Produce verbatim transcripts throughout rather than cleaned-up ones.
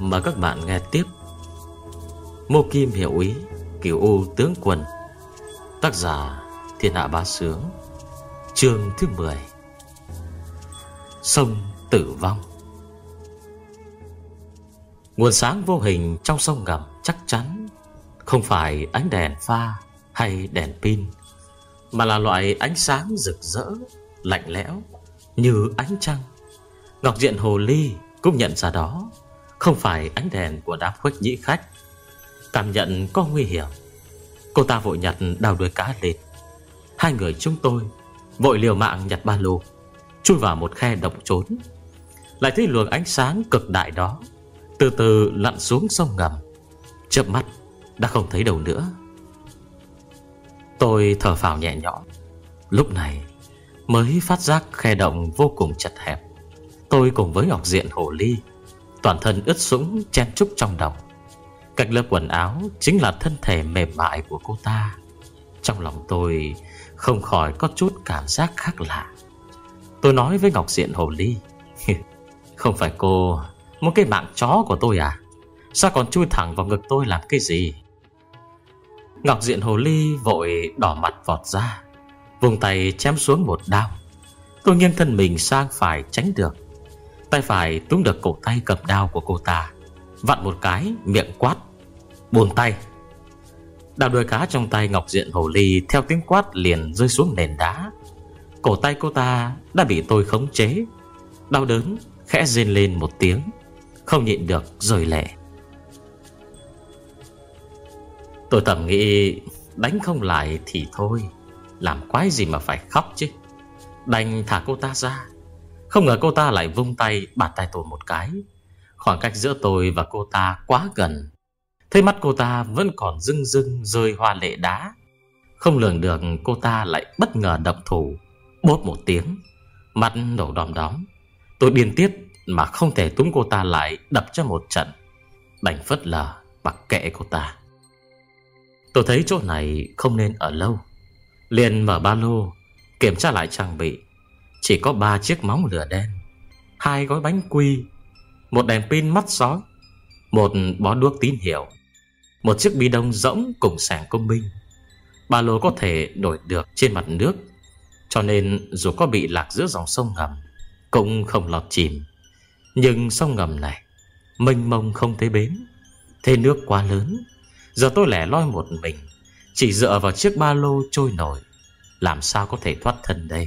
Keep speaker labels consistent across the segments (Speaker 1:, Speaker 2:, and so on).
Speaker 1: Mời các bạn nghe tiếp Mô Kim Hiệu Ý, Cửu U Tướng Quân. Tác giả Thiên Hạ Bá Sướng. Chương thứ mười. Sông Tử Vong. Nguồn sáng vô hình trong sông ngầm chắc chắn không phải ánh đèn pha hay đèn pin, mà là loại ánh sáng rực rỡ, lạnh lẽo như ánh trăng. Ngọc Diện Hồ Ly cũng nhận ra đó không phải ánh đèn của đám khuếch nhĩ khách. Cảm nhận có nguy hiểm, cô ta vội nhặt đào đuôi cá lên. Hai người chúng tôi vội liều mạng nhặt ba lô, chui vào một khe động trốn. Lại thấy luồng ánh sáng cực đại đó từ từ lặn xuống sông ngầm, chớp mắt đã không thấy đâu nữa. Tôi thở phào nhẹ nhõm. Lúc này mới phát giác khe động vô cùng chật hẹp. Tôi cùng với Ngọc Diện Hồ Ly toàn thân ướt sũng chen chúc trong động. Cách lớp quần áo chính là thân thể mềm mại của cô ta. Trong lòng tôi không khỏi có chút cảm giác khác lạ. Tôi nói với Ngọc Diện Hồ Ly: không phải cô một cái mạng chó của tôi à? Sao còn chui thẳng vào ngực tôi làm cái gì? Ngọc Diện Hồ Ly vội đỏ mặt vọt ra, vùng tay chém xuống một đao. Tôi nghiêng thân mình sang phải tránh được. Tay phải túm được cổ tay cầm đao của cô ta, vặn một cái, miệng quát: buông tay. Đao đuôi cá trong tay Ngọc Diện Hồ Ly theo tiếng quát liền rơi xuống nền đá. Cổ tay cô ta đã bị tôi khống chế. Đau đớn khẽ rên lên một tiếng, không nhịn được rơi lệ. Tôi thầm nghĩ đánh không lại thì thôi, làm quái gì mà phải khóc chứ. Đành thả cô ta ra. Không ngờ cô ta lại vung tay bạt tay tôi một cái. Khoảng cách giữa tôi và cô ta quá gần. Thấy mắt cô ta vẫn còn rưng rưng rơi hoa lệ đá. Không lường được cô ta lại bất ngờ động thủ. Bốp một tiếng, mắt nổ đom đóm. Tôi điên tiết mà không thể túm cô ta lại đập cho một trận. Đành phớt lờ mặc kệ cô ta. Tôi thấy chỗ này không nên ở lâu, liền mở ba lô kiểm tra lại trang bị. Chỉ có ba chiếc móng lửa đen, hai gói bánh quy, một đèn pin mắt sói, một bó đuốc tín hiệu, một chiếc bi đông rỗng cùng sẻng công binh. Ba lô có thể nổi được trên mặt nước, cho nên dù có bị lạc giữa dòng sông ngầm cũng không lọt chìm. Nhưng sông ngầm này mênh mông không thấy bến, thế nước quá lớn. Giờ tôi lẻ loi một mình, chỉ dựa vào chiếc ba lô trôi nổi, làm sao có thể thoát thân đây?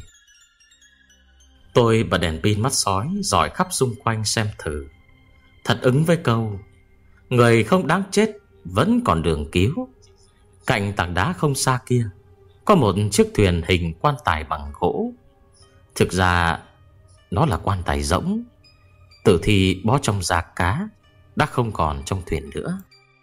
Speaker 1: Tôi bật đèn pin mắt sói dọi khắp xung quanh xem thử. Thật ứng với câu người không đáng chết vẫn còn đường cứu. Cạnh tảng đá không xa kia có một chiếc thuyền hình quan tài bằng gỗ. Thực ra nó là quan tài rỗng. Tử thi bó trong giạc cá đã không còn trong thuyền nữa.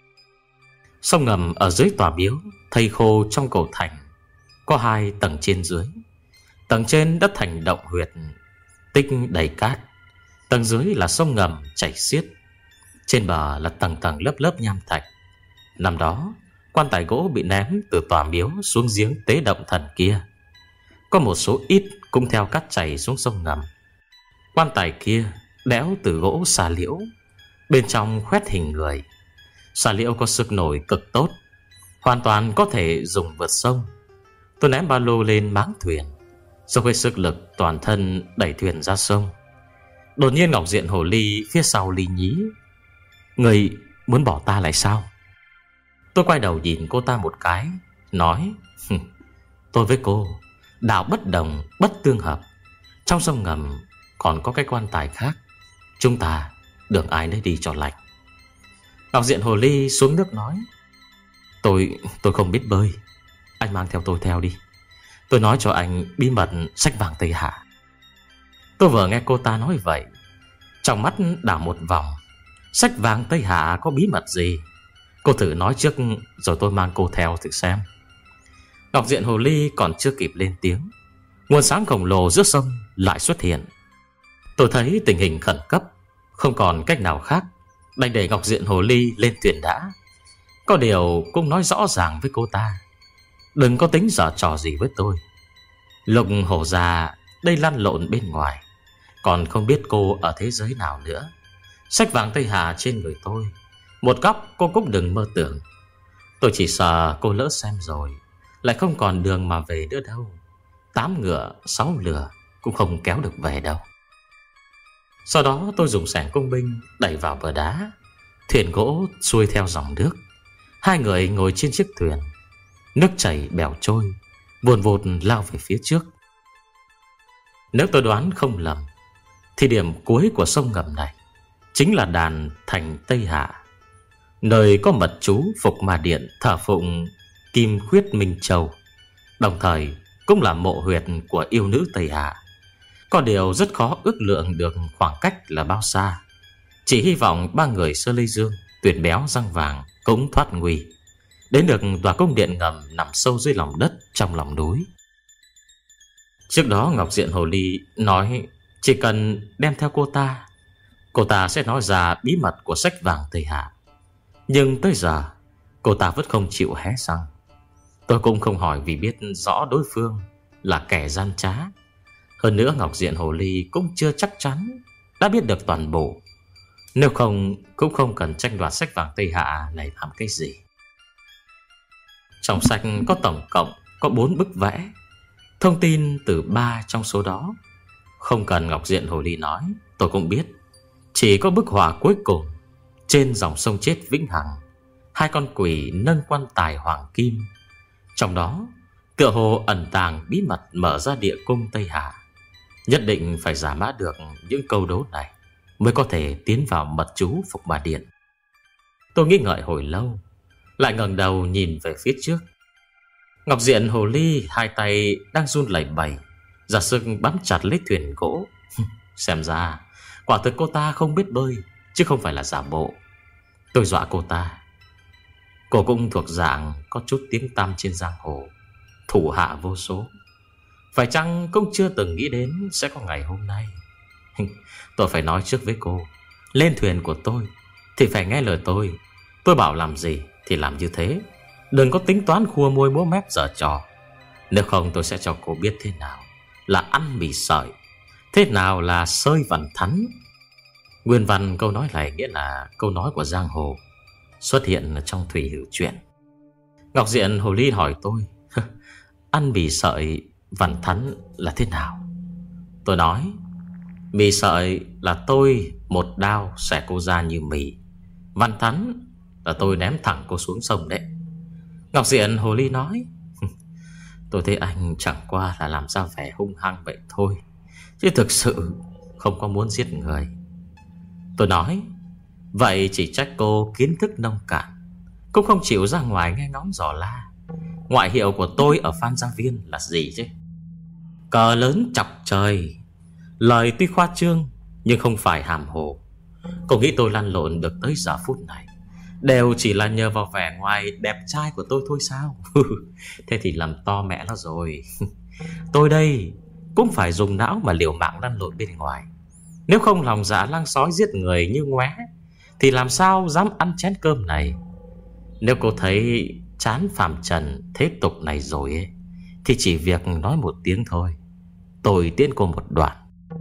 Speaker 1: Sông ngầm ở dưới tòa miếu thây khô trong cổ thành có hai tầng trên dưới. Tầng trên đất thành động huyệt tích đầy cát, tầng dưới là sông ngầm chảy xiết. Trên bờ là tầng tầng lớp lớp nham thạch. Năm đó quan tài gỗ bị ném từ tòa miếu xuống giếng tế động thần kia. Có một số ít cũng theo cát chảy xuống sông ngầm. Quan tài kia đẽo từ gỗ xà liễu, bên trong khoét hình người. Xà liễu có sức nổi cực tốt, hoàn toàn có thể dùng vượt sông. Tôi ném ba lô lên máng thuyền, dốc hết sức lực toàn thân đẩy thuyền ra sông. Đột nhiên Ngọc Diện Hồ Ly phía sau Ly nhí: người muốn bỏ ta lại sao? Tôi quay đầu nhìn cô ta một cái, nói: tôi với cô đạo bất đồng bất tương hợp. Trong sông ngầm còn có cái quan tài khác, chúng ta đường ai nấy đi cho lành. Ngọc Diện Hồ Ly xuống nước nói: Tôi tôi không biết bơi, anh mang theo tôi theo đi. Tôi nói cho anh bí mật sách vàng Tây Hạ. Tôi vừa nghe cô ta nói vậy, trong mắt đảo một vòng. Sách vàng Tây Hạ có bí mật gì? Cô thử nói trước rồi tôi mang cô theo thử xem. Ngọc Diện Hồ Ly còn chưa kịp lên tiếng, nguồn sáng khổng lồ giữa sông lại xuất hiện. Tôi thấy tình hình khẩn cấp, không còn cách nào khác, đành để Ngọc Diện Hồ Ly lên thuyền đã. Có điều cũng nói rõ ràng với cô ta, đừng có tính giở trò gì với tôi. Lục hổ già đây lăn lộn bên ngoài, còn không biết cô ở thế giới nào nữa. Sách vàng Tây Hạ trên người tôi, một góc cô cũng đừng mơ tưởng. Tôi chỉ sợ cô lỡ xem rồi lại không còn đường mà về nữa đâu. Tám ngựa sáu lừa cũng không kéo được về đâu. Sau đó tôi dùng xẻng công binh đẩy vào bờ đá. Thuyền gỗ xuôi theo dòng nước. Hai người ngồi trên chiếc thuyền. Nước chảy bèo trôi, vồn vột lao về phía trước. Nếu tôi đoán không lầm thì điểm cuối của sông ngầm này chính là đàn thành Tây Hạ, nơi có mật chú Phục Ma Điện thờ phụng Kim Khuyết Minh Châu, đồng thời cũng là mộ huyệt của yêu nữ Tây Hạ. Có điều rất khó ước lượng được khoảng cách là bao xa. Chỉ hy vọng ba người Sơ Lê Dương, Tuyển Béo, Răng Vàng cũng thoát nguy, đến được tòa cung điện ngầm nằm sâu dưới lòng đất trong lòng núi. Trước đó Ngọc Diện Hồ Ly nói chỉ cần đem theo cô ta, cô ta sẽ nói ra bí mật của sách vàng Tây Hạ. Nhưng tới giờ cô ta vẫn không chịu hé răng. Tôi cũng không hỏi vì biết rõ đối phương là kẻ gian trá. Hơn nữa Ngọc Diện Hồ Ly cũng chưa chắc chắn đã biết được toàn bộ. Nếu không cũng không cần tranh đoạt sách vàng Tây Hạ này làm cái gì. Trong sách có tổng cộng có bốn bức vẽ. Thông tin từ ba trong số đó không cần Ngọc Diện Hồ Ly nói, tôi cũng biết. Chỉ có bức họa cuối cùng, trên dòng sông chết vĩnh hằng, hai con quỷ nâng quan tài hoàng kim. Trong đó tựa hồ ẩn tàng bí mật mở ra địa cung Tây Hạ. Nhất định phải giả mã được những câu đố này mới có thể tiến vào mật chú Phục Ma Điện. Tôi nghĩ ngợi hồi lâu, lại ngẩng đầu nhìn về phía trước. Ngọc Diện Hồ Ly hai tay đang run lẩy bẩy, ra sức bám chặt lấy thuyền gỗ. Xem ra quả thực cô ta không biết bơi, chứ không phải là giả bộ. Tôi dọa cô ta. Cô cũng thuộc dạng có chút tiếng tăm trên giang hồ, thủ hạ vô số. Phải chăng cũng chưa từng nghĩ đến sẽ có ngày hôm nay. Tôi phải nói trước với cô, lên thuyền của tôi thì phải nghe lời tôi. Tôi bảo làm gì thì làm như thế, đừng có tính toán khua môi múa mép giở trò. Nếu không tôi sẽ cho cô biết thế nào là ăn mì sợi, thế nào là sơi vằn thắn. Nguyên văn câu nói này nghĩa là câu nói của giang hồ, xuất hiện trong Thủy Hữu Truyện. Ngọc Diện Hồ Ly hỏi tôi ăn mì sợi vằn thắn là thế nào. Tôi nói mì sợi là tôi một đao xẻ cô ra như mì, vằn thắn là tôi ném thẳng cô xuống sông đấy. Ngọc Diện Hồ Ly nói tôi thấy anh chẳng qua là làm ra vẻ hung hăng vậy thôi, chứ thực sự không có muốn giết người. Tôi nói vậy chỉ trách cô kiến thức nông cạn, cũng không chịu ra ngoài nghe ngóng dò la. Ngoại hiệu của tôi ở Phan Gia Viên là gì chứ? Cờ lớn chọc trời. Lời tuy khoa trương nhưng không phải hàm hồ. Cô nghĩ tôi lăn lộn được tới giờ phút này đều chỉ là nhờ vào vẻ ngoài đẹp trai của tôi thôi sao? Thế thì làm to mẹ nó rồi. Tôi đây cũng phải dùng não mà liều mạng lăn lộn bên ngoài. Nếu không lòng dạ lang sói giết người như ngoé thì làm sao dám ăn chén cơm này. Nếu cô thấy chán phàm trần thế tục này rồi ấy, thì chỉ việc nói một tiếng thôi, tôi tiễn cô một đoạn.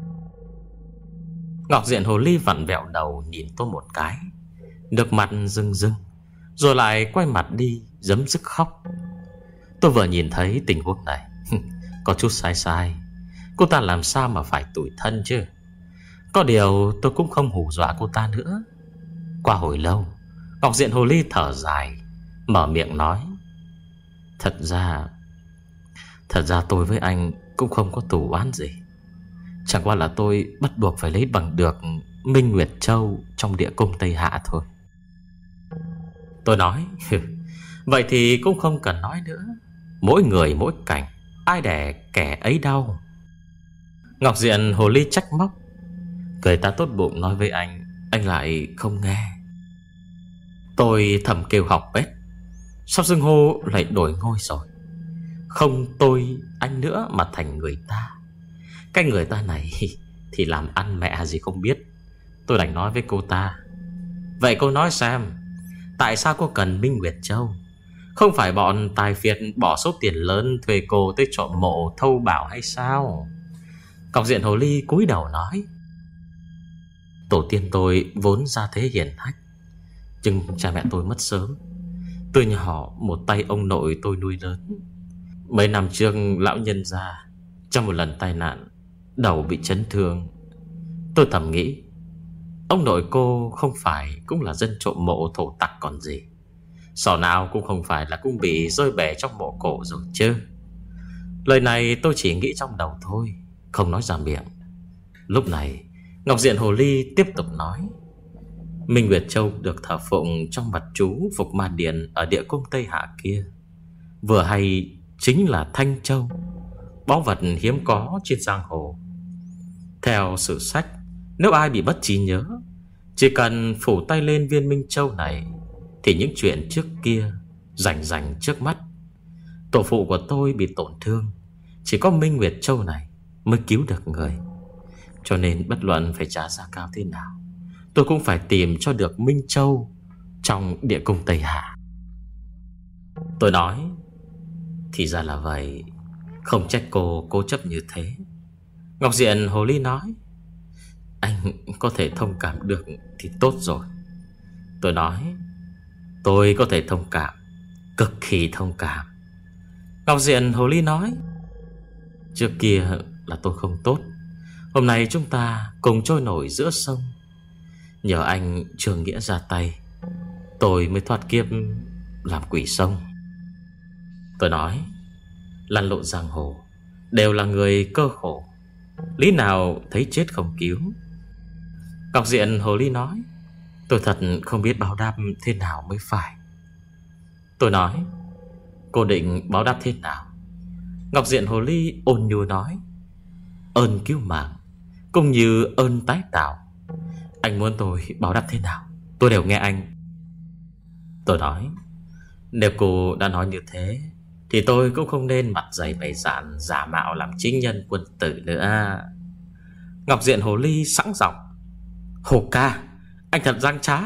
Speaker 1: Ngọc Diện Hồ Ly vặn vẹo đầu nhìn tôi một cái, nước mặt rưng rưng, rồi lại quay mặt đi giấm dứt khóc. Tôi vừa nhìn thấy tình huống này có chút sai sai. Cô ta làm sao mà phải tủi thân chứ. Có điều tôi cũng không hù dọa cô ta nữa. Qua hồi lâu, Ngọc Diện Hồ Ly thở dài, mở miệng nói Thật ra Thật ra tôi với anh cũng không có thù oán gì. Chẳng qua là tôi bắt buộc phải lấy bằng được Minh Nguyệt Châu trong địa cung Tây Hạ thôi. Tôi nói vậy thì cũng không cần nói nữa. Mỗi người mỗi cảnh, ai đẻ kẻ ấy đau. Ngọc Diện Hồ Ly trách móc. Người ta tốt bụng nói với anh, anh lại không nghe. Tôi thầm kêu học bét. Sao xưng hô lại đổi ngôi rồi? Không tôi anh nữa mà thành người ta. Cái người ta này thì làm ăn mẹ gì không biết. Tôi đành nói với cô ta, vậy cô nói xem, tại sao cô cần Minh Nguyệt Châu? Không phải bọn tài phiệt bỏ số tiền lớn thuê cô tới trộm mộ thâu bảo hay sao? Ngọc Diện Hồ Ly cúi đầu nói, Tổ tiên tôi vốn ra thế hiển hách, nhưng cha mẹ tôi mất sớm. Từ nhỏ một tay ông nội tôi nuôi lớn. Mấy năm trước lão nhân ra trong một lần tai nạn, đầu bị chấn thương. Tôi thầm nghĩ, ông nội cô không phải cũng là dân trộm mộ thổ tặc còn gì. Sỏ nào cũng không phải là cũng bị rơi bể trong mộ cổ rồi chứ. Lời này tôi chỉ nghĩ trong đầu thôi, không nói ra miệng. Lúc này Ngọc Diện Hồ Ly tiếp tục nói: Minh Nguyệt Châu được thờ phụng trong mật chú Phục Ma Điền ở địa cung Tây Hạ kia, vừa hay chính là Thanh Châu, báu vật hiếm có trên giang hồ. Theo sử sách, nếu ai bị bất trí nhớ, chỉ cần phủ tay lên viên Minh Châu này thì những chuyện trước kia rành rành trước mắt. Tổ phụ của tôi bị tổn thương, chỉ có Minh Nguyệt Châu này mới cứu được người. Cho nên bất luận phải trả giá cao thế nào, tôi cũng phải tìm cho được Minh Châu trong địa cung Tây Hạ. Tôi nói: Thì ra là vậy, không trách cô cố chấp như thế. Ngọc Diện Hồ Ly nói: Anh có thể thông cảm được thì tốt rồi. Tôi nói: Tôi có thể thông cảm, cực kỳ thông cảm. Ngọc Diện Hồ Ly nói: Trước kia là tôi không tốt, hôm nay chúng ta cùng trôi nổi giữa sông. Nhờ anh Trường Nghĩa ra tay, tôi mới thoát kiếp làm quỷ sông. Tôi nói: Lăn lộn giang hồ đều là người cơ khổ, lý nào thấy chết không cứu. Ngọc Diện Hồ Ly nói: Tôi thật không biết báo đáp thế nào mới phải. Tôi nói: Cô định báo đáp thế nào? Ngọc Diện Hồ Ly ôn nhu nói: Ơn cứu mạng cũng như ơn tái tạo. Anh muốn tôi báo đáp thế nào, tôi đều nghe anh. Tôi nói: Nếu cô đã nói như thế thì tôi cũng không nên mặt dày bày dạn giả mạo làm chính nhân quân tử nữa. Ngọc Diện Hồ Ly sẵn giọng: Hồ ca, anh thật giang trá.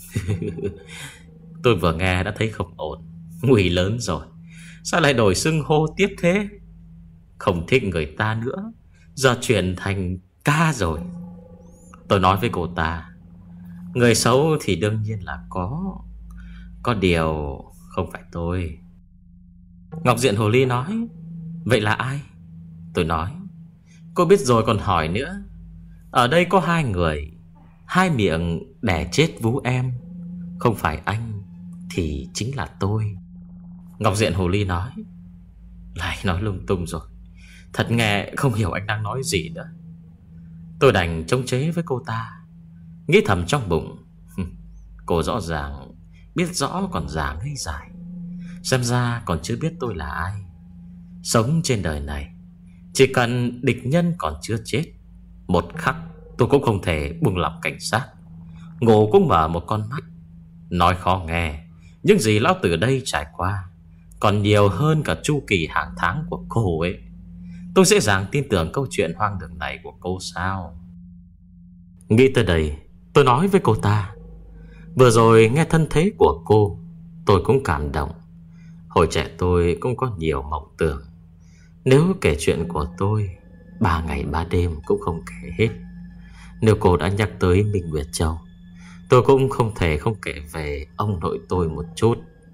Speaker 1: Tôi vừa nghe đã thấy không ổn, nguy lớn rồi. Sao lại đổi xưng hô tiếp thế? Không thích người ta nữa, giờ chuyển thành ca rồi. Tôi nói với cô ta: Người xấu thì đương nhiên là có, có điều không phải tôi. Ngọc Diện Hồ Ly nói: Vậy là ai? Tôi nói: Cô biết rồi còn hỏi nữa. Ở đây có hai người, hai miệng đẻ chết vú em. Không phải anh thì chính là tôi. Ngọc Diện Hồ Ly nói: Lại nói lung tung rồi, thật nghe không hiểu anh đang nói gì nữa. Tôi đành chống chế với cô ta, nghĩ thầm trong bụng: Cô rõ ràng biết rõ còn giả ngây dài, xem ra còn chưa biết tôi là ai. Sống trên đời này, chỉ cần địch nhân còn chưa chết, một khắc tôi cũng không thể buông lỏng cảnh giác. Ngủ cũng mở một con mắt. Nói khó nghe, những gì lão tử đây trải qua còn nhiều hơn cả chu kỳ hàng tháng của cô ấy. Tôi dễ dàng tin tưởng câu chuyện hoang đường này của cô sao? Nghĩ tới đây, tôi nói với cô ta: Vừa rồi nghe thân thế của cô, tôi cũng cảm động. Hồi trẻ tôi cũng có nhiều mộng tưởng. Nếu kể chuyện của tôi, ba ngày ba đêm cũng không kể hết. Nếu cô đã nhắc tới Minh Nguyệt Châu, tôi cũng không thể không kể về ông nội tôi một chút.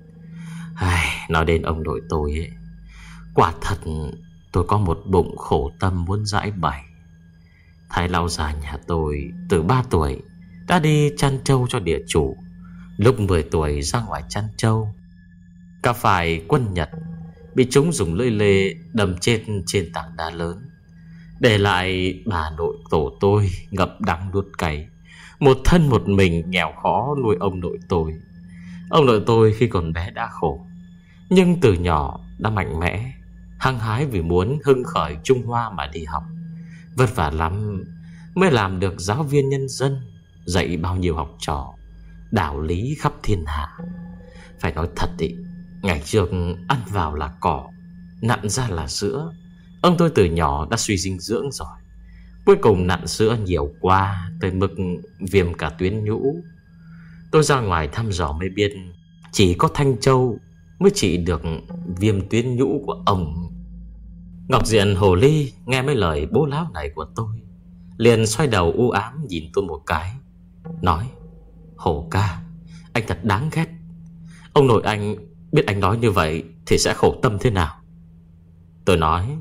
Speaker 1: Ai, nói đến ông nội tôi ấy, quả thật tôi có một bụng khổ tâm muốn giải bày. Thái lão già nhà tôi từ ba tuổi đã đi chăn trâu cho địa chủ. Lúc mười tuổi ra ngoài chăn trâu, cả phải quân Nhật bị chúng dùng lưỡi lê đâm chết trên tảng đá lớn, để lại bà nội tổ tôi ngập đắng nuốt cay, một thân một mình nghèo khó nuôi ông nội tôi. Ông nội tôi khi còn bé đã khổ, nhưng từ nhỏ đã mạnh mẽ, hăng hái vì muốn hưng khởi Trung Hoa mà đi học. Vất vả lắm mới làm được giáo viên nhân dân, dạy bao nhiêu học trò đạo lý khắp thiên hạ. Phải nói thật ý, ngày trước ăn vào là cỏ, nặn ra là sữa. Ông tôi từ nhỏ đã suy dinh dưỡng rồi, cuối cùng nặn sữa nhiều quá tới mức viêm cả tuyến nhũ. Tôi ra ngoài thăm dò mới biết chỉ có Thanh Châu mới trị được viêm tuyến nhũ của ông. Ngọc Diện Hồ Ly nghe mấy lời bố láo này của tôi, liền xoay đầu u ám nhìn tôi một cái, nói: Hổ ca, anh thật đáng ghét. Ông nội anh biết anh nói như vậy thì sẽ khổ tâm thế nào. Tôi nói: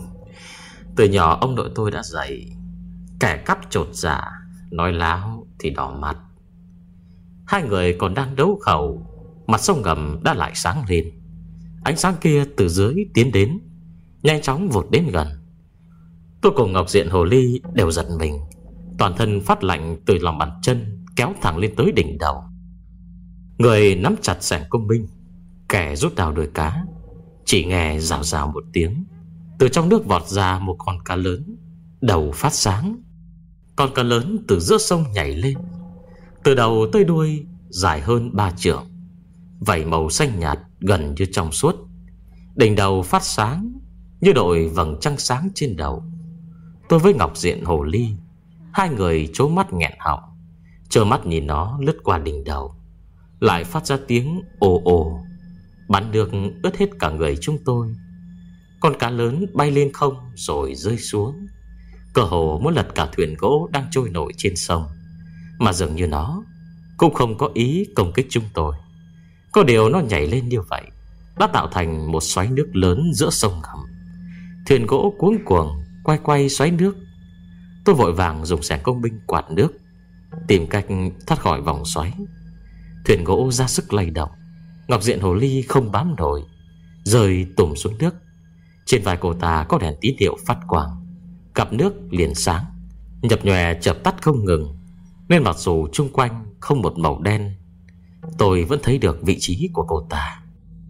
Speaker 1: Từ nhỏ ông nội tôi đã dạy, kẻ cắp chột dạ, nói láo thì đỏ mặt. Hai người còn đang đấu khẩu, mặt sông ngầm đã lại sáng lên. Ánh sáng kia từ dưới tiến đến, nhanh chóng vụt đến gần. Tôi cùng Ngọc Diện Hồ Ly đều giật mình, toàn thân phát lạnh từ lòng bàn chân kéo thẳng lên tới đỉnh đầu. Người nắm chặt xẻng công binh, kẻ rút đào đuổi cá. Chỉ nghe rào rào một tiếng, từ trong nước vọt ra một con cá lớn, đầu phát sáng. Con cá lớn từ giữa sông nhảy lên, từ đầu tới đuôi dài hơn ba trượng, vảy màu xanh nhạt gần như trong suốt. Đỉnh đầu phát sáng như đội vầng trăng sáng trên đầu. Tôi với Ngọc Diện Hồ Ly, hai người trố mắt nghẹn họng, trơ mắt nhìn nó lướt qua đỉnh đầu, lại phát ra tiếng ồ ồ, bắn được ướt hết cả người chúng tôi. Con cá lớn bay lên không rồi rơi xuống, cơ hồ muốn lật cả thuyền gỗ đang trôi nổi trên sông. Mà dường như nó cũng không có ý công kích chúng tôi. Có điều nó nhảy lên như vậy đã tạo thành một xoáy nước lớn giữa sông ngầm. Thuyền gỗ cuống cuồng quay quay xoáy nước. Tôi vội vàng dùng xẻng công binh quạt nước, tìm cách thoát khỏi vòng xoáy. Thuyền gỗ ra sức lay động. Ngọc Diện Hồ Ly không bám nổi, rơi tùm xuống nước. Trên vai cô ta có đèn tín hiệu phát quang, cặp nước liền sáng, nhập nhòe chợp tắt không ngừng. Nên mặc dù chung quanh không một màu đen, tôi vẫn thấy được vị trí của cô ta.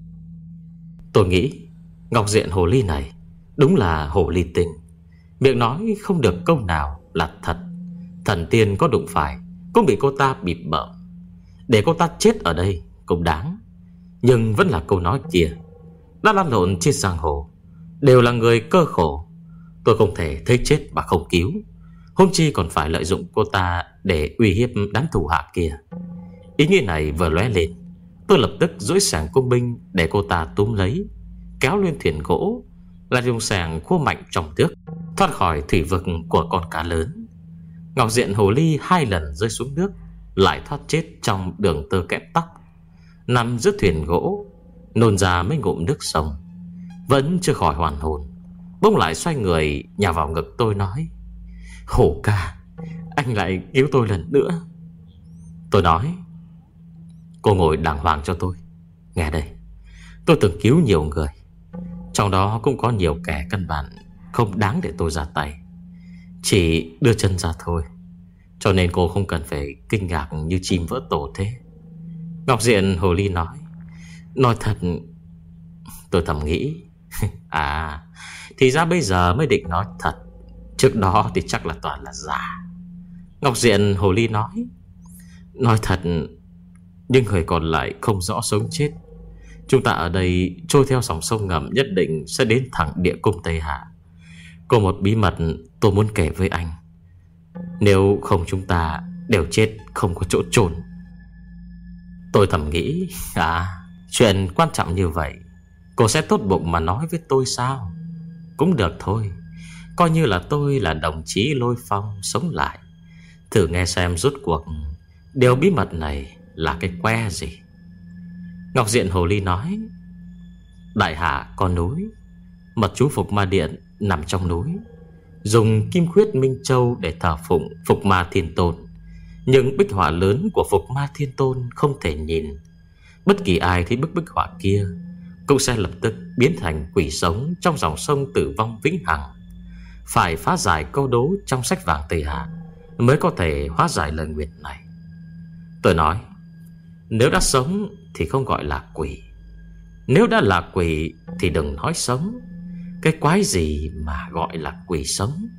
Speaker 1: Tôi nghĩ Ngọc Diện Hồ Ly này đúng là hồ ly tinh, miệng nói không được câu nào là thật. Thần tiên có đụng phải cũng bị cô ta bịp bợm. Để cô ta chết ở đây cũng đáng. Nhưng vẫn là câu nói kia, đã lăn lộn trên giang hồ đều là người cơ khổ. Tôi không thể thấy chết mà không cứu, huống chi còn phải lợi dụng cô ta để uy hiếp đám thủ hạ kia. Ý nghĩ này vừa lóe lên, tôi lập tức duỗi xẻng công binh để cô ta túm lấy, kéo lên thuyền gỗ, lại dùng xẻng khua mạnh trong nước, thoát khỏi thủy vực của con cá lớn. Ngọc Diện Hồ Ly hai lần rơi xuống nước, lại thoát chết trong đường tơ kẽm tóc, nằm giữa thuyền gỗ, nôn ra mấy ngụm nước sông. Vẫn chưa khỏi hoàn hồn, bỗng lại xoay người nhào vào ngực tôi nói: Hổ ca, anh lại cứu tôi lần nữa. Tôi nói: Cô ngồi đàng hoàng cho tôi. Nghe đây, tôi từng cứu nhiều người, trong đó cũng có nhiều kẻ căn bản không đáng để tôi ra tay, chỉ đưa chân ra thôi. Cho nên cô không cần phải kinh ngạc như chim vỡ tổ thế. Ngọc Diện Hồ Ly nói: Nói thật. Tôi thầm nghĩ: À, thì ra bây giờ mới định nói thật, trước đó thì chắc là toàn là giả. Ngọc Diện Hồ Ly nói: Nói thật, nhưng người còn lại không rõ sống chết. Chúng ta ở đây trôi theo dòng sông ngầm nhất định sẽ đến thẳng địa cung Tây Hạ. Có một bí mật tôi muốn kể với anh, nếu không chúng ta đều chết không có chỗ chôn. Tôi thầm nghĩ: À, chuyện quan trọng như vậy cô sẽ tốt bụng mà nói với tôi sao? Cũng được thôi, coi như là tôi là đồng chí Lôi Phong sống lại, thử nghe xem rốt cuộc điều bí mật này là cái que gì. Ngọc Diện Hồ Ly nói: Đại hạ có núi, mật chú Phục Ma Điện nằm trong núi, dùng kim khuyết Minh Châu để thờ phụng Phục Ma Thiên Tôn. Nhưng bích họa lớn của Phục Ma Thiên Tôn không thể nhìn. Bất kỳ ai thấy bức bích họa kia cũng sẽ lập tức biến thành quỷ sống trong dòng sông tử vong vĩnh hằng. Phải phá giải câu đố trong sách vàng Tây Hạ mới có thể hóa giải lời nguyện này. Tôi nói: Nếu đã sống thì không gọi là quỷ, nếu đã là quỷ thì đừng nói sống. Cái quái gì mà gọi là quỷ sống?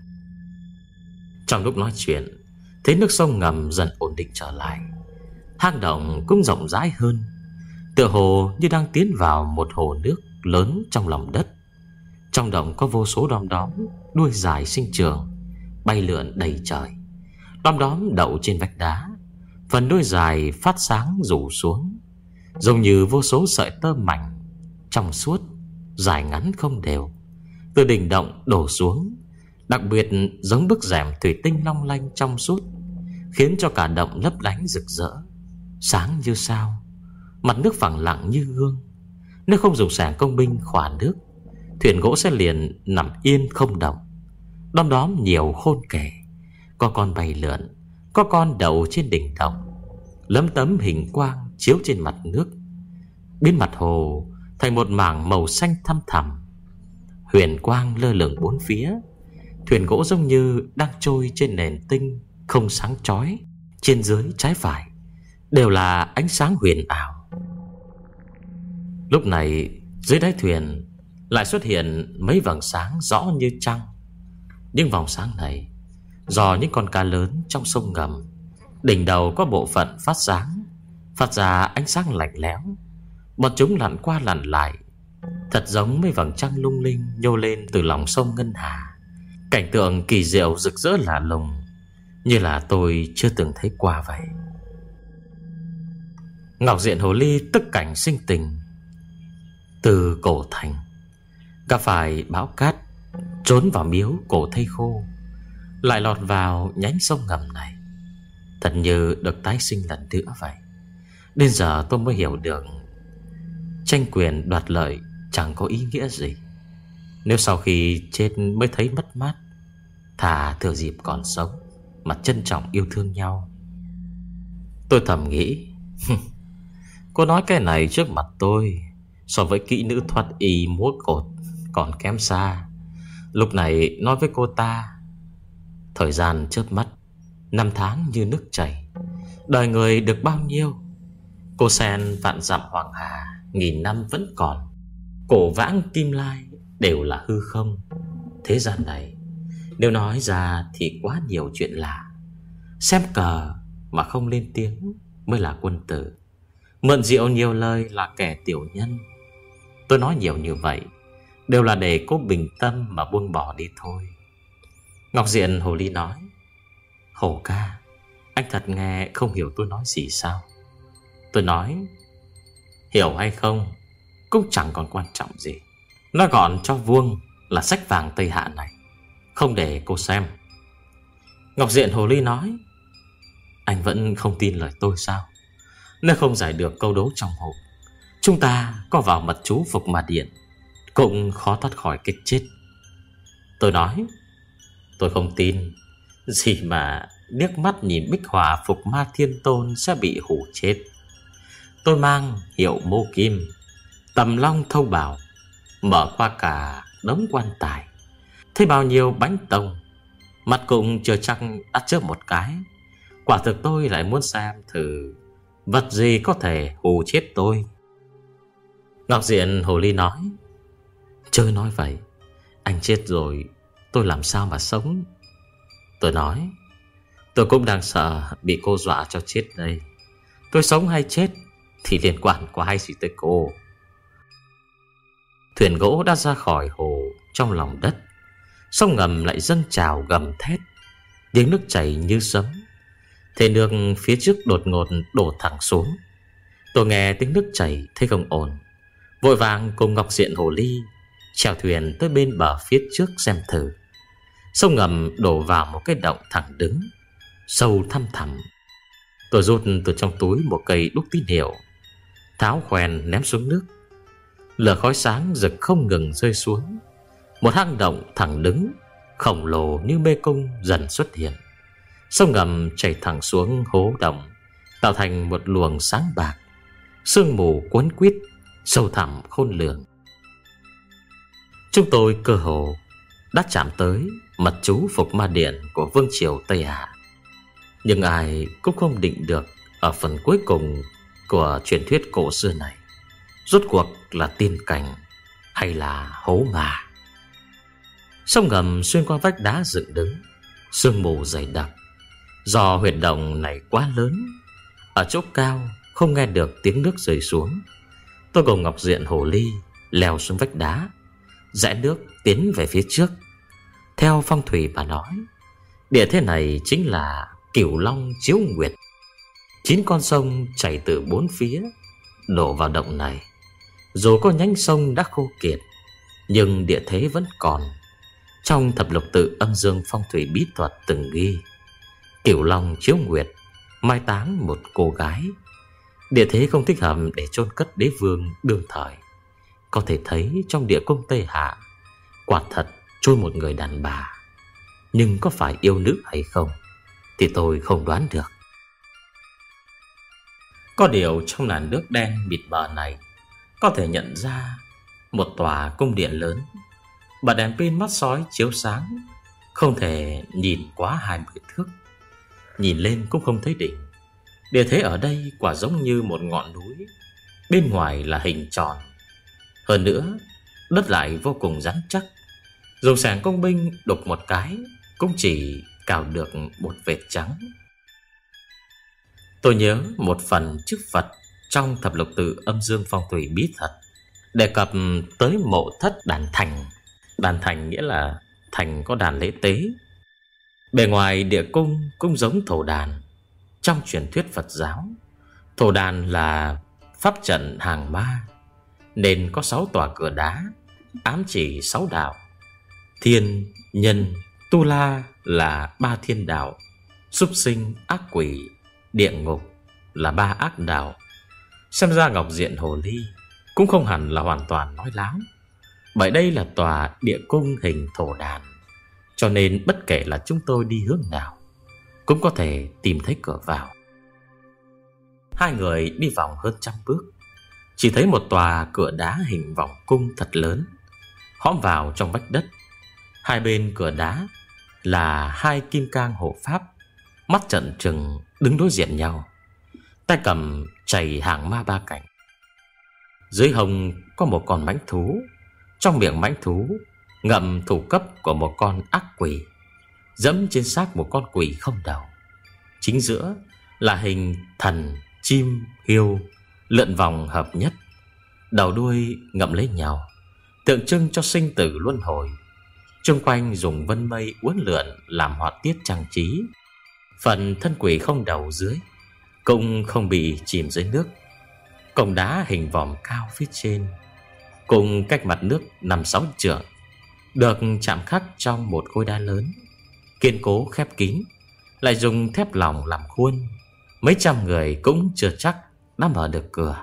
Speaker 1: Trong lúc nói chuyện, thấy nước sông ngầm dần ổn định trở lại, hang động cũng rộng rãi hơn, tựa hồ như đang tiến vào một hồ nước lớn trong lòng đất. Trong động có vô số đom đóm đuôi dài sinh trường, bay lượn đầy trời. Đom đóm đậu trên vách đá, phần đuôi dài phát sáng rủ xuống, giống như vô số sợi tơ mảnh trong suốt, dài ngắn không đều, từ đỉnh động đổ xuống, Đặc biệt giống bức rèm thủy tinh long lanh trong suốt, khiến cho cả động lấp lánh rực rỡ, sáng như sao. Mặt nước phẳng lặng như gương. Nếu không dùng xẻng công binh khỏa nước, thuyền gỗ sẽ liền nằm yên không động. Đom đóm nhiều khôn kể. Có con bay lượn, có con đậu trên đỉnh động, lấm tấm hình quang chiếu trên mặt nước, biến mặt hồ thành một mảng màu xanh thăm thẳm. Huyền quang lơ lửng bốn phía. Thuyền gỗ giống như đang trôi trên nền tinh không sáng chói. Trên dưới trái phải đều là ánh sáng huyền ảo. Lúc này dưới đáy thuyền lại xuất hiện mấy vầng sáng rõ như trăng. Những vòng sáng này do những con cá lớn trong sông ngầm, đỉnh đầu có bộ phận phát sáng, phát ra ánh sáng lạnh lẽo. Bọn chúng lặn qua lặn lại, thật giống mấy vầng trăng lung linh nhô lên từ lòng sông ngân hà. Cảnh tượng kỳ diệu rực rỡ lạ lùng, như là tôi chưa từng thấy qua vậy. Ngọc Diện Hồ Ly tức cảnh sinh tình. Từ cổ thành gặp phải bão cát, trốn vào miếu cổ thây khô, lại lọt vào nhánh sông ngầm này, thật như được tái sinh lần nữa vậy. Đến giờ tôi mới hiểu được tranh quyền đoạt lợi chẳng có ý nghĩa gì. Nếu sau khi chết mới thấy mất mát, thà thừa dịp còn sống mà trân trọng yêu thương nhau. Tôi thầm nghĩ, cô nói cái này trước mặt tôi, so với kỹ nữ thoát y múa cột còn kém xa. Lúc này nói với cô ta, thời gian chớp mắt, năm tháng như nước chảy, đời người được bao nhiêu. Cô sen vạn dặm hoàng hà, nghìn năm vẫn còn. Cổ vãng kim lai đều là hư không. Thế gian này nếu nói ra thì quá nhiều chuyện lạ. Xem cờ mà không lên tiếng mới là quân tử. Mượn rượu nhiều lời là kẻ tiểu nhân. Tôi nói nhiều như vậy đều là để cô bình tâm mà buông bỏ đi thôi. Ngọc Diện Hồ Ly nói, Hồ ca, anh thật nghe không hiểu tôi nói gì sao? Tôi nói, hiểu hay không cũng chẳng còn quan trọng gì. Nói gọn cho vuông là sách vàng Tây Hạ này, không để cô xem. Ngọc Diện Hồ Ly nói, anh vẫn không tin lời tôi sao? Nếu không giải được câu đố trong hộp, chúng ta có vào mật chú Phục Ma Điện cũng khó thoát khỏi cái chết. Tôi nói, tôi không tin gì mà liếc mắt nhìn bích họa Phục Ma Thiên Tôn sẽ bị hủ chết. Tôi mang hiệu mô kim, tầm long thâu bảo, mở qua cả đống quan tài, thấy bao nhiêu bánh tông, mặt cũng chưa chắc đã chớp một cái. Quả thực tôi lại muốn xem thử vật gì có thể hù chết tôi. Ngọc Diện Hồ Ly nói, chơi nói vậy, anh chết rồi tôi làm sao mà sống? Tôi nói, tôi cũng đang sợ bị cô dọa cho chết đây. Tôi sống hay chết thì liên quan quái gì tới cô? Thuyền gỗ đã ra khỏi hồ trong lòng đất. Sông ngầm lại dâng trào gầm thét, tiếng nước chảy như sấm. Thế nước phía trước đột ngột đổ thẳng xuống. Tôi nghe tiếng nước chảy thấy không ổn, vội vàng cùng Ngọc Diện Hồ Ly chèo thuyền tới bên bờ phía trước xem thử. Sông ngầm đổ vào một cái động thẳng đứng, sâu thăm thẳm. Tôi rút từ trong túi một cây đúc tín hiệu, tháo khoèn ném xuống nước. Lửa khói sáng rực không ngừng rơi xuống. Một hang động thẳng đứng khổng lồ như mê cung dần xuất hiện. Sông ngầm chảy thẳng xuống hố động, tạo thành một luồng sáng bạc. Sương mù cuốn quýt, sâu thẳm khôn lường. Chúng tôi cơ hồ đã chạm tới mật chú Phục Ma Điện của Vương triều Tây Hạ. Nhưng ai cũng không định được ở phần cuối cùng của truyền thuyết cổ xưa này rốt cuộc là tiên cảnh hay là hố ngà. Sông ngầm xuyên qua vách đá dựng đứng, sương mù dày đặc. Do huyệt động này quá lớn, ở chỗ cao không nghe được tiếng nước rơi xuống. Tôi cùng Ngọc Diện Hồ Ly leo xuống vách đá, rẽ nước tiến về phía trước. Theo phong thủy mà nói, địa thế này chính là Cửu Long chiếu nguyệt. Chín con sông chảy từ bốn phía đổ vào động này. Dù có nhánh sông đã khô kiệt, nhưng địa thế vẫn còn. Trong thập lục tự âm dương phong thủy bí thuật từng ghi, Cửu Long chiếu nguyệt, mai táng một cô gái. Địa thế không thích hợp để chôn cất đế vương đương thời. Có thể thấy trong địa cung Tây Hạ quả thật chôn một người đàn bà. Nhưng có phải yêu nữ hay không thì tôi không đoán được. Có điều trong làn nước đen mịt mờ này có thể nhận ra một tòa cung điện lớn. Bật đèn pin mắt sói chiếu sáng, không thể nhìn quá hai mươi thước. Nhìn lên cũng không thấy đỉnh. Địa thế ở đây quả giống như một ngọn núi, bên ngoài là hình tròn. Hơn nữa đất lại vô cùng rắn chắc. Dùng sàng công binh đục một cái cũng chỉ cào được một vệt trắng. Tôi nhớ một phần chức Phật trong thập lục tự âm dương phong thủy bí thuật đề cập tới mộ thất đàn thành. Đàn thành nghĩa là thành có đàn lễ tế. Bề ngoài địa cung cũng giống thổ đàn. Trong truyền thuyết Phật giáo, thổ đàn là pháp trận hàng ma, nên có sáu tòa cửa đá ám chỉ sáu đạo. Thiên, nhân, tu la là ba thiên đạo, súc sinh, ác quỷ, địa ngục là ba ác đạo. Xem ra Ngọc Diện Hồ Ly cũng không hẳn là hoàn toàn nói láo, bởi đây là tòa địa cung hình thổ đàn, cho nên bất kể là chúng tôi đi hướng nào cũng có thể tìm thấy cửa vào. Hai người đi vòng hơn trăm bước, chỉ thấy một tòa cửa đá hình vòng cung thật lớn hõm vào trong vách đất. Hai bên cửa đá là hai kim cang hộ pháp, mắt trận trừng đứng đối diện nhau, tay cầm chày hàng ma ba cạnh. Dưới hông có một con mãnh thú, trong miệng mãnh thú ngậm thủ cấp của một con ác quỷ, dẫm trên xác một con quỷ không đầu. Chính giữa là hình thần, chim, hiêu lượn vòng hợp nhất, đầu đuôi ngậm lấy nhau, tượng trưng cho sinh tử luân hồi. Chung quanh dùng vân mây uốn lượn làm họa tiết trang trí. Phần thân quỷ không đầu dưới cũng không bị chìm dưới nước. Cổng đá hình vòm cao phía trên, cùng cách mặt nước năm sáu trượng, được chạm khắc trong một khối đá lớn, kiên cố khép kín, lại dùng thép lỏng làm khuôn. Mấy trăm người cũng chưa chắc đã mở được cửa.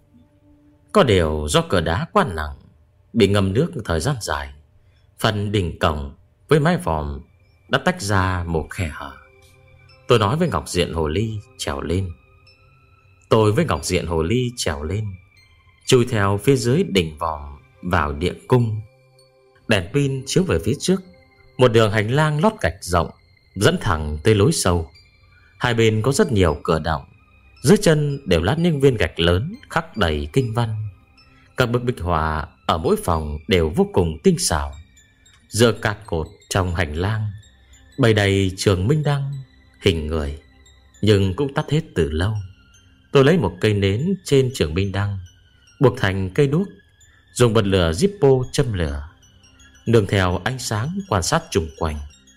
Speaker 1: Có điều do cửa đá quá nặng, bị ngâm nước thời gian dài, phần đỉnh cổng với mái vòm đã tách ra một khe hở. Tôi nói với Ngọc Diện Hồ Ly trèo lên. Tôi với Ngọc Diện Hồ Ly trèo lên, chui theo phía dưới đỉnh vòm vào địa cung. Đèn pin chiếu về phía trước, một đường hành lang lót gạch rộng dẫn thẳng tới lối sâu. Hai bên có rất nhiều cửa động, dưới chân đều lát những viên gạch lớn khắc đầy kinh văn. Các bức bích họa ở mỗi phòng đều vô cùng tinh xảo. Giữa cạt cột trong hành lang bày đầy trường minh đăng hình người, nhưng cũng tắt hết từ lâu. Tôi lấy một cây nến trên trường minh đăng, buộc thành cây đuốc, dùng bật lửa Zippo châm lửa, nương theo ánh sáng quan sát chung quanh.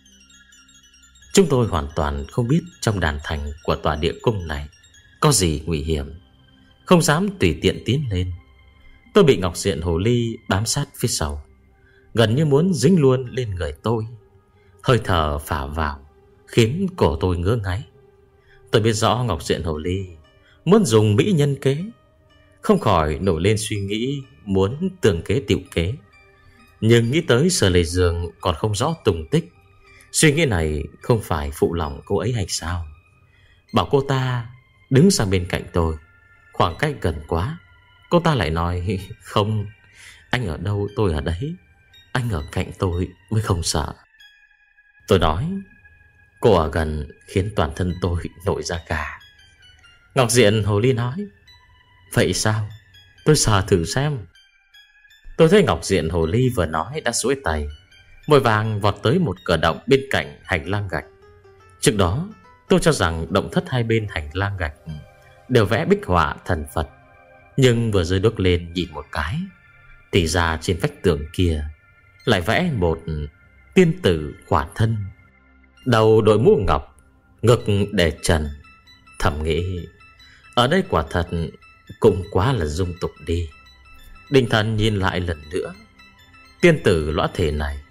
Speaker 1: Chúng tôi hoàn toàn không biết trong đàn thành của tòa địa cung này có gì nguy hiểm, không dám tùy tiện tiến lên. Tôi bị Ngọc Diện Hồ Ly bám sát phía sau, gần như muốn dính luôn lên người tôi. Hơi thở phả vào khiến cổ tôi ngứa ngáy. Tôi biết rõ Ngọc Diện Hồ Ly muốn dùng mỹ nhân kế, không khỏi nổi lên suy nghĩ muốn tường kế tiểu kế. Nhưng nghĩ tới Sở Lệ Dương còn không rõ tung tích, suy nghĩ này không phải phụ lòng cô ấy hay sao? Bảo cô ta đứng sang bên cạnh tôi, khoảng cách gần quá, cô ta lại nói không, anh ở đâu tôi ở đấy, anh ở cạnh tôi mới không sợ. Tôi nói cô ở gần khiến toàn thân tôi nổi da gà. Ngọc Diện Hồ Ly nói vậy sao, tôi sờ thử xem. Tôi thấy Ngọc Diện Hồ Ly vừa nói đã duỗi tay, vội vàng vọt tới một cửa động bên cạnh hành lang gạch. Trước đó tôi cho rằng động thất hai bên hành lang gạch đều vẽ bích họa thần Phật, nhưng vừa rơi đuốc lên nhìn một cái thì ra trên vách tường kia lại vẽ một tiên tử khỏa thân, đầu đội mũ ngọc, ngực để trần. Thầm nghĩ ở đây quả thật cũng quá là dung tục đi. Định thần nhìn lại lần nữa, tiên tử lõa thể này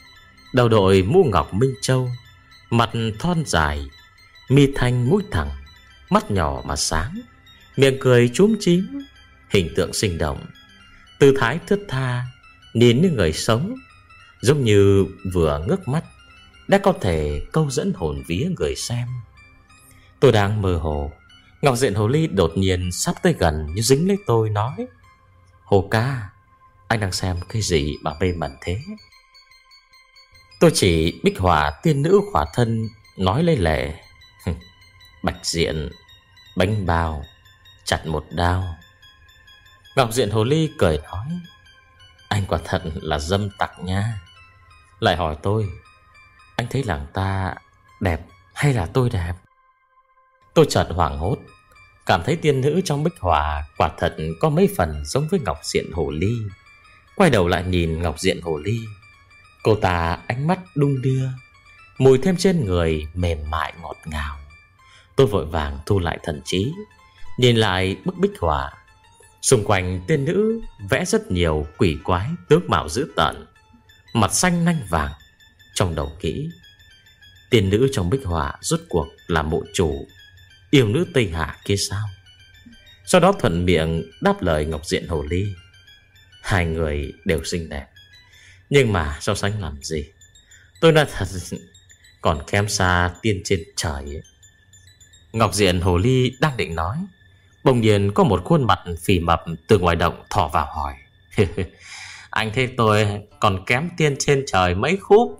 Speaker 1: đầu đội mũ ngọc Minh Châu, mặt thon dài, mi thanh mũi thẳng, mắt nhỏ mà sáng, miệng cười chúm chím, hình tượng sinh động, tư thái thướt tha, nhìn như người sống, giống như vừa ngước mắt đã có thể câu dẫn hồn vía người xem. Tôi đang mơ hồ, Ngọc Diện Hồ Ly đột nhiên sắp tới gần, như dính lấy tôi nói: "Hồ ca, anh đang xem cái gì mà mê mẩn thế?" Tôi chỉ bích họa tiên nữ khỏa thân, nói lấy lệ: "Bạch Diện, bánh bao, chặt một đao." Ngọc Diện Hồ Ly cười nói: "Anh quả thật là dâm tặc nha." Lại hỏi tôi: "Anh thấy làng ta đẹp hay là tôi đẹp?" Tôi chợt hoảng hốt, cảm thấy tiên nữ trong bích họa quả thật có mấy phần giống với Ngọc Diện Hồ Ly. Quay đầu lại nhìn Ngọc Diện Hồ Ly, cô ta ánh mắt đung đưa, mùi thêm trên người mềm mại ngọt ngào. Tôi vội vàng thu lại thần trí, nhìn lại bức bích họa. Xung quanh tiên nữ vẽ rất nhiều quỷ quái tướng mạo dữ tợn, mặt xanh nanh vàng. Trong đầu kỹ, tiên nữ trong bích họa rốt cuộc là mộ chủ yêu nữ Tây Hạ kia sao? Sau đó thuận miệng đáp lời Ngọc Diện Hồ Ly: "Hai người đều xinh đẹp, nhưng mà so sánh làm gì, tôi nói thật còn kém xa tiên trên trời ấy." Ngọc Diện Hồ Ly đang định nói, bỗng nhiên có một khuôn mặt phì mập từ ngoài động thò vào hỏi: "Anh thấy tôi còn kém tiên trên trời mấy khúc?"